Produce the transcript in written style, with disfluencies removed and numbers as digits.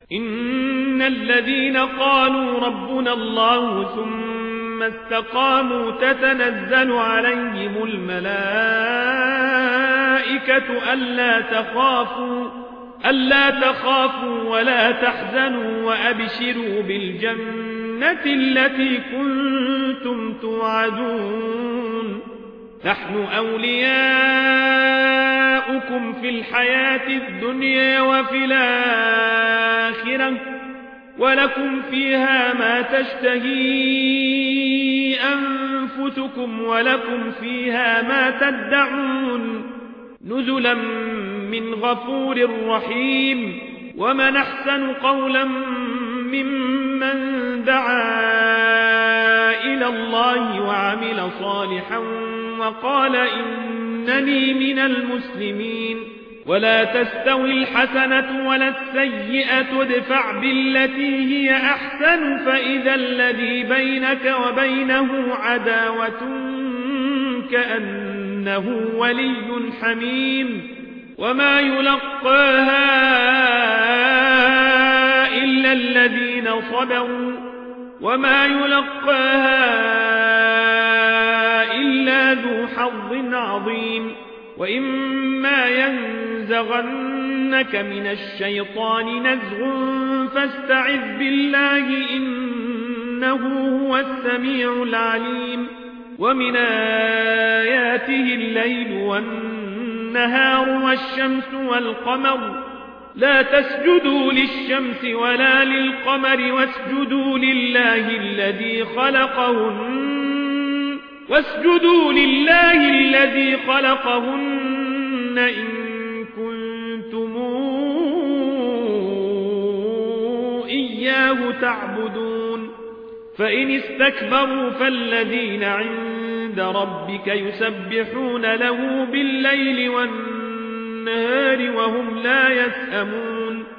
إن الذين قالوا ربنا الله ثم استقاموا تتنزل عليهم الملائكة ألا تخافوا ولا تحزنوا وأبشروا بالجنة التي كنتم توعدون نحن أولياؤكم في الحياة الدنيا وفي الآخرة ولكم فيها ما تشتهي أنفسكم ولكم فيها ما تدعون نزلا من غفور رحيم ومن أحسن قولا ممن دعا إلى الله وعمل صالحا وقال إنني من المسلمين ولا تستوي الحسنة ولا السيئة ادفع بالتي هي أحسن فإذا الذي بينك وبينه عداوة كأنه ولي حميم وما يلقاها إلا الذين صبروا وما يلقاها إلا ذو حظ عظيم وإما ينزغنك من الشيطان نزغ فاستعذ بالله إنه هو السميع العليم ومن آياته الليل والنهار والشمس والقمر لا تسجدوا للشمس ولا للقمر واسجدوا لله الذي خلقهن إن كنتم إياه تعبدون فإن استكبروا فالذين عند ربك يسبحون له بالليل والنهار وهم لا يسأمون